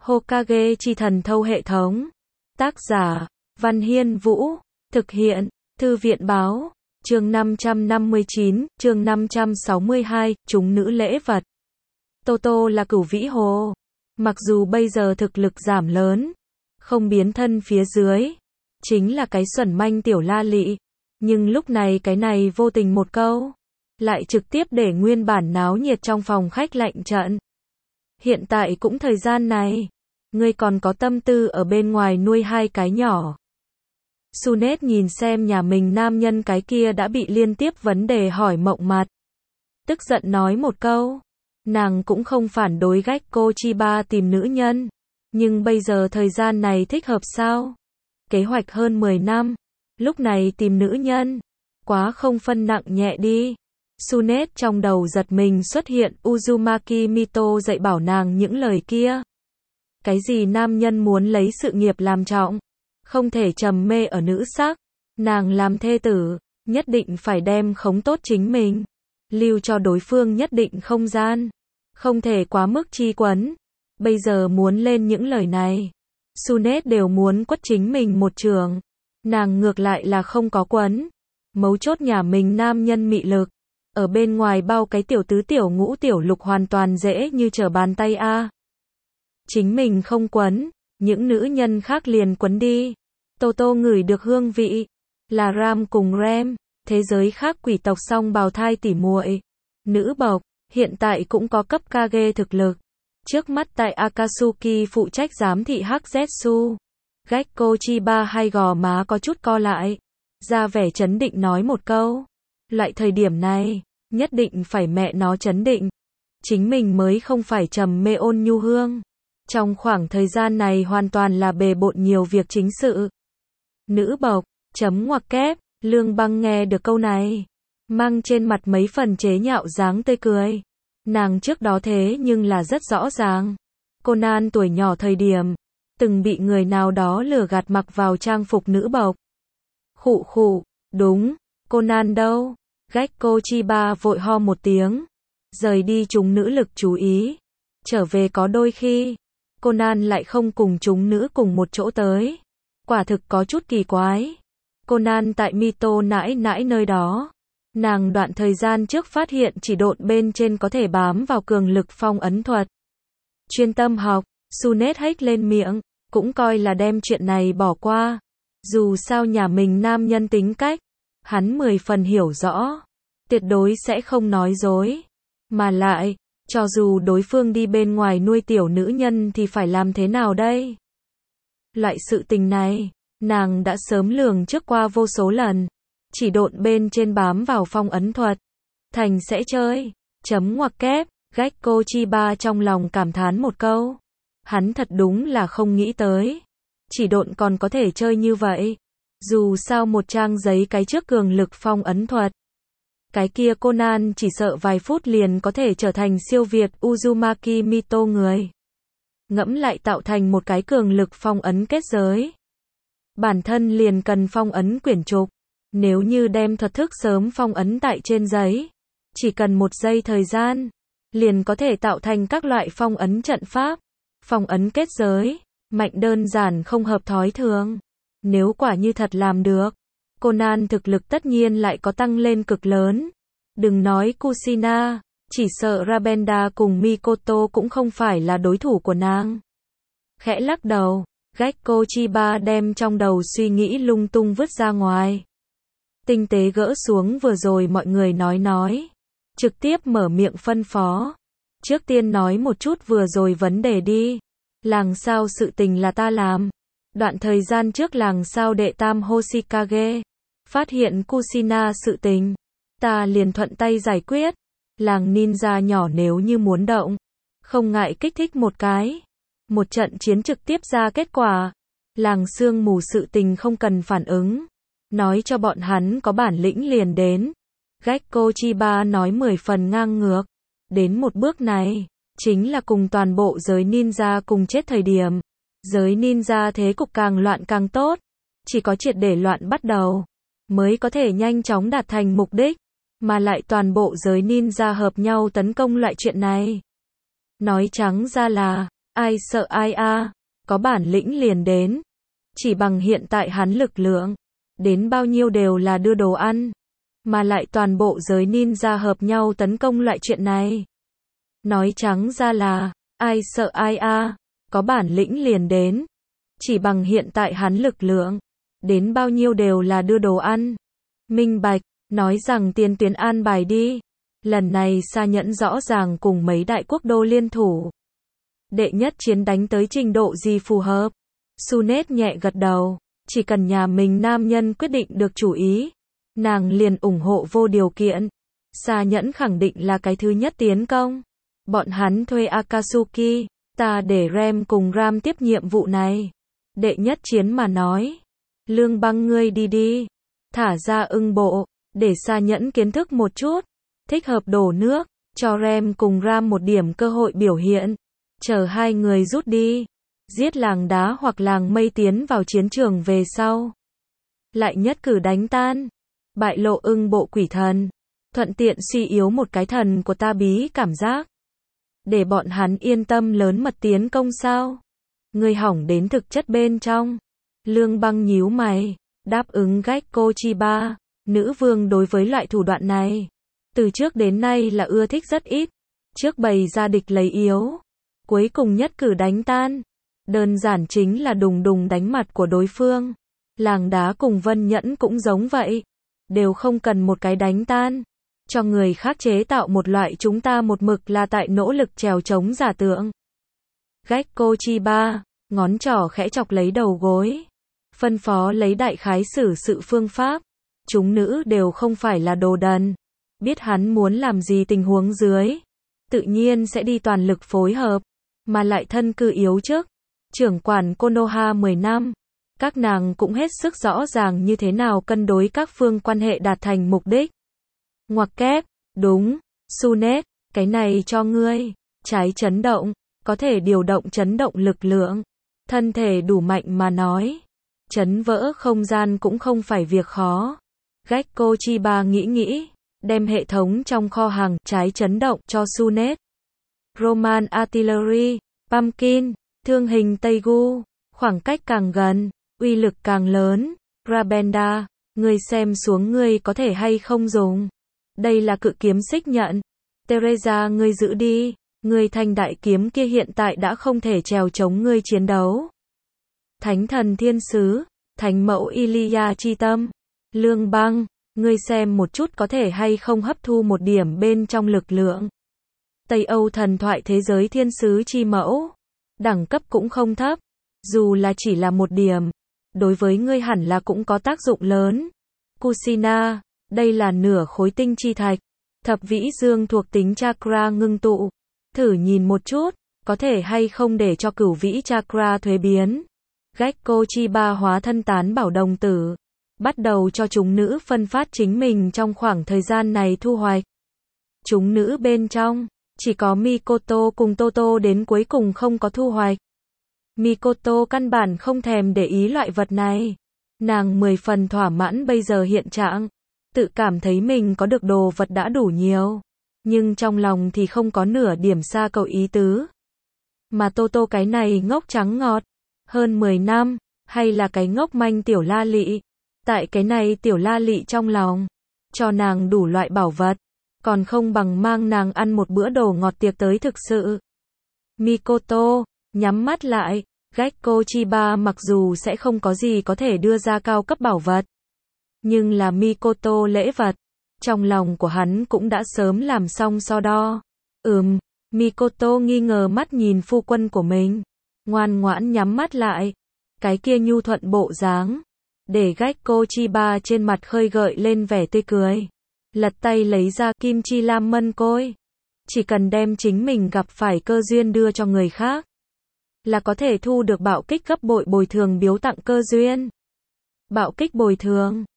Hokage chi thần thâu hệ thống. Tác giả, Văn Hiên Vũ. Thực hiện, Thư viện Báo. Chương 559, chương 562, chúng nữ lễ vật. Toto là cửu vĩ hồ. Mặc dù bây giờ thực lực giảm lớn, không biến thân phía dưới, chính là cái xuẩn manh tiểu la lị. Nhưng lúc này cái này vô tình một câu, lại trực tiếp để nguyên bản náo nhiệt trong phòng khách lạnh trận. Hiện tại cũng thời gian này, ngươi còn có tâm tư ở bên ngoài nuôi hai cái nhỏ. Sunet nhìn xem nhà mình nam nhân cái kia đã bị liên tiếp vấn đề hỏi mộng mặt. Tức giận nói một câu, nàng cũng không phản đối Gekko Chiba tìm nữ nhân, nhưng bây giờ thời gian này thích hợp sao? Kế hoạch hơn 10 năm, lúc này tìm nữ nhân, quá không phân nặng nhẹ đi. Sunet trong đầu giật mình xuất hiện Uzumaki Mito dạy bảo nàng những lời kia. Cái gì nam nhân muốn lấy sự nghiệp làm trọng, không thể trầm mê ở nữ sắc, nàng làm thê tử, nhất định phải đem khống tốt chính mình, lưu cho đối phương nhất định không gian, không thể quá mức chi quấn. Bây giờ muốn lên những lời này, Sunet đều muốn quất chính mình một trường, nàng ngược lại là không có quấn. Mấu chốt nhà mình nam nhân mị lực, ở bên ngoài bao cái tiểu tứ tiểu ngũ tiểu lục hoàn toàn dễ như trở bàn tay a. Chính mình không quấn, những nữ nhân khác liền quấn đi. Toto ngửi được hương vị, là Ram cùng Rem, thế giới khác quỷ tộc song bào thai tỉ muội. Nữ bộc, hiện tại cũng có cấp Kage thực lực. Trước mắt tại Akatsuki phụ trách giám thị Hắc-Zetsu. Gekko Chiba hai gò má có chút co lại, ra vẻ chấn định nói một câu. Loại thời điểm này, nhất định phải mẹ nó chấn định. Chính mình mới không phải trầm mê ôn nhu hương. Trong khoảng thời gian này hoàn toàn là bề bộn nhiều việc chính sự. Nữ bộc, chấm ngoặc kép, Lương Băng nghe được câu này, mang trên mặt mấy phần chế nhạo dáng tươi cười. Nàng trước đó thế nhưng là rất rõ ràng. Conan tuổi nhỏ thời điểm, từng bị người nào đó lừa gạt mặc vào trang phục nữ bộc. Khụ khụ, đúng, Conan đâu? Gekko Chiba vội ho một tiếng, rời đi chúng nữ lực chú ý. Trở về có đôi khi, Conan lại không cùng chúng nữ cùng một chỗ tới. Quả thực có chút kỳ quái. Conan tại Mito nãi nãi nơi đó. Nàng đoạn thời gian trước phát hiện chỉ độn bên trên có thể bám vào cường lực phong ấn thuật. Chuyên tâm học, Sunet hếch lên miệng, cũng coi là đem chuyện này bỏ qua. Dù sao nhà mình nam nhân tính cách, hắn 10 phần hiểu rõ. Tuyệt đối sẽ không nói dối. Mà lại, cho dù đối phương đi bên ngoài nuôi tiểu nữ nhân thì phải làm thế nào đây? Loại sự tình này, nàng đã sớm lường trước qua vô số lần. Chỉ độn bên trên bám vào phong ấn thuật, thành sẽ chơi. Chấm ngoặc kép, Gekko Chiba trong lòng cảm thán một câu. Hắn thật đúng là không nghĩ tới. Chỉ độn còn có thể chơi như vậy. Dù sao một trang giấy cái trước cường lực phong ấn thuật. Cái kia Conan chỉ sợ vài phút liền có thể trở thành siêu việt Uzumaki Mito người. Ngẫm lại tạo thành một cái cường lực phong ấn kết giới. Bản thân liền cần phong ấn quyển trục. Nếu như đem thuật thức sớm phong ấn tại trên giấy, chỉ cần 1 giây thời gian, liền có thể tạo thành các loại phong ấn trận pháp, phong ấn kết giới, mạnh đơn giản không hợp thói thường. Nếu quả như thật làm được, Conan thực lực tất nhiên lại có tăng lên cực lớn. Đừng nói Kushina, chỉ sợ Rabenda cùng Mikoto cũng không phải là đối thủ của nàng. Khẽ lắc đầu, Gekko Chiba đem trong đầu suy nghĩ lung tung vứt ra ngoài. Tinh tế gỡ xuống vừa rồi mọi người nói. Trực tiếp mở miệng phân phó. Trước tiên nói một chút vừa rồi vấn đề đi. Làng sao sự tình là ta làm. Đoạn thời gian trước làng sao đệ tam Hoshikage phát hiện Kushina sự tình, ta liền thuận tay giải quyết. Làng ninja nhỏ nếu như muốn động, không ngại kích thích một cái. Một trận chiến trực tiếp ra kết quả. Làng sương mù sự tình không cần phản ứng. Nói cho bọn hắn có bản lĩnh liền đến. Gekko Chiba nói 10 phần ngang ngược. Đến một bước này, chính là cùng toàn bộ giới ninja cùng chết thời điểm. Giới ninja thế cục càng loạn càng tốt. Chỉ có triệt để loạn bắt đầu, mới có thể nhanh chóng đạt thành mục đích. Mà lại toàn bộ giới ninja hợp nhau tấn công loại chuyện này. Nói trắng ra là, Ai sợ ai a, có bản lĩnh liền đến. Chỉ bằng hiện tại hắn lực lượng, đến bao nhiêu đều là đưa đồ ăn. Mà lại toàn bộ giới ninja hợp nhau tấn công loại chuyện này. Nói trắng ra là, ai sợ ai a, có bản lĩnh liền đến. Chỉ bằng hiện tại hắn lực lượng, đến bao nhiêu đều là đưa đồ ăn. Minh bạch, nói rằng tiền tuyến an bài đi. Lần này Sa Nhẫn rõ ràng cùng mấy đại quốc đô liên thủ. Đệ nhất chiến đánh tới trình độ gì phù hợp? Sunet nhẹ gật đầu, chỉ cần nhà mình nam nhân quyết định được chủ ý, nàng liền ủng hộ vô điều kiện. Sa Nhẫn khẳng định là cái thứ nhất tiến công. Bọn hắn thuê Akatsuki, ta để Rem cùng Ram tiếp nhiệm vụ này. Đệ nhất chiến mà nói, Lương Băng ngươi đi đi, thả ra ưng bộ, để Sa Nhẫn kiến thức một chút, thích hợp đổ nước, cho Rem cùng Ram một điểm cơ hội biểu hiện, chờ hai người rút đi, giết làng đá hoặc làng mây tiến vào chiến trường về sau. Lại nhất cử đánh tan, bại lộ ưng bộ quỷ thần, thuận tiện suy yếu một cái thần của ta bí cảm giác. Để bọn hắn yên tâm lớn mật tiến công sao? Ngươi hỏng đến thực chất bên trong. Lương Băng nhíu mày, đáp ứng Gekko Chiba. Nữ vương đối với loại thủ đoạn này, từ trước đến nay là ưa thích rất ít. Trước bày ra địch lấy yếu, cuối cùng nhất cử đánh tan. Đơn giản chính là đùng đùng đánh mặt của đối phương. Làng đá cùng Vân Nhẫn cũng giống vậy. Đều không cần một cái đánh tan. Cho người khác chế tạo một loại chúng ta một mực là tại nỗ lực trèo chống giả tượng. Gekko Chiba, ngón trỏ khẽ chọc lấy đầu gối. Phân phó lấy đại khái xử sự phương pháp. Chúng nữ đều không phải là đồ đần. Biết hắn muốn làm gì tình huống dưới. Tự nhiên sẽ đi toàn lực phối hợp. Mà lại thân cư yếu chức. Trưởng quản Konoha 10 năm. Các nàng cũng hết sức rõ ràng như thế nào cân đối các phương quan hệ đạt thành mục đích. Ngoặc kép, đúng, Sunet, cái này cho ngươi. Trái chấn động, có thể điều động chấn động lực lượng. Thân thể đủ mạnh mà nói. Chấn vỡ không gian cũng không phải việc khó. Gekko Chiba nghĩ, đem hệ thống trong kho hàng trái chấn động cho Sunet. Roman Artillery, Pumpkin, thương hình Teigu, khoảng cách càng gần, uy lực càng lớn. Rabenda, ngươi xem xuống ngươi có thể hay không dùng. Đây là cự kiếm xích nhận. Teresa ngươi giữ đi, ngươi thanh đại kiếm kia hiện tại đã không thể trèo chống ngươi chiến đấu. Thánh thần thiên sứ, thánh mẫu Ilia chi tâm. Lương Băng, ngươi xem một chút có thể hay không hấp thu một điểm bên trong lực lượng. Tây Âu thần thoại thế giới thiên sứ chi mẫu. Đẳng cấp cũng không thấp. Dù là chỉ là một điểm. Đối với ngươi hẳn là cũng có tác dụng lớn. Kusina, đây là nửa khối tinh chi thạch. Thập vĩ dương thuộc tính chakra ngưng tụ. Thử nhìn một chút, có thể hay không để cho cửu vĩ chakra thuế biến. Gekko Chiba hóa thân tán bảo đồng tử. Bắt đầu cho chúng nữ phân phát chính mình trong khoảng thời gian này thu hoạch. Chúng nữ bên trong, chỉ có Mikoto cùng Toto đến cuối cùng không có thu hoạch. Mikoto căn bản không thèm để ý loại vật này. Nàng 10 phần thỏa mãn bây giờ hiện trạng. Tự cảm thấy mình có được đồ vật đã đủ nhiều. Nhưng trong lòng thì không có nửa điểm xa cầu ý tứ. Mà Toto cái này ngốc trắng ngọt. Hơn 10 năm, hay là cái ngốc manh tiểu la lị. Tại cái này tiểu la lị trong lòng. Cho nàng đủ loại bảo vật. Còn không bằng mang nàng ăn một bữa đồ ngọt tiệc tới thực sự. Mikoto, nhắm mắt lại. Gekko Chiba mặc dù sẽ không có gì có thể đưa ra cao cấp bảo vật. Nhưng là Mikoto lễ vật. Trong lòng của hắn cũng đã sớm làm xong so đo. Mikoto nghi ngờ mắt nhìn phu quân của mình. Ngoan ngoãn nhắm mắt lại. Cái kia nhu thuận bộ dáng. Để Gekko Chiba trên mặt khơi gợi lên vẻ tươi cười. Lật tay lấy ra kim chi lam mân côi. Chỉ cần đem chính mình gặp phải cơ duyên đưa cho người khác. Là có thể thu được bạo kích gấp bội bồi thường biếu tặng cơ duyên. Bạo kích bồi thường.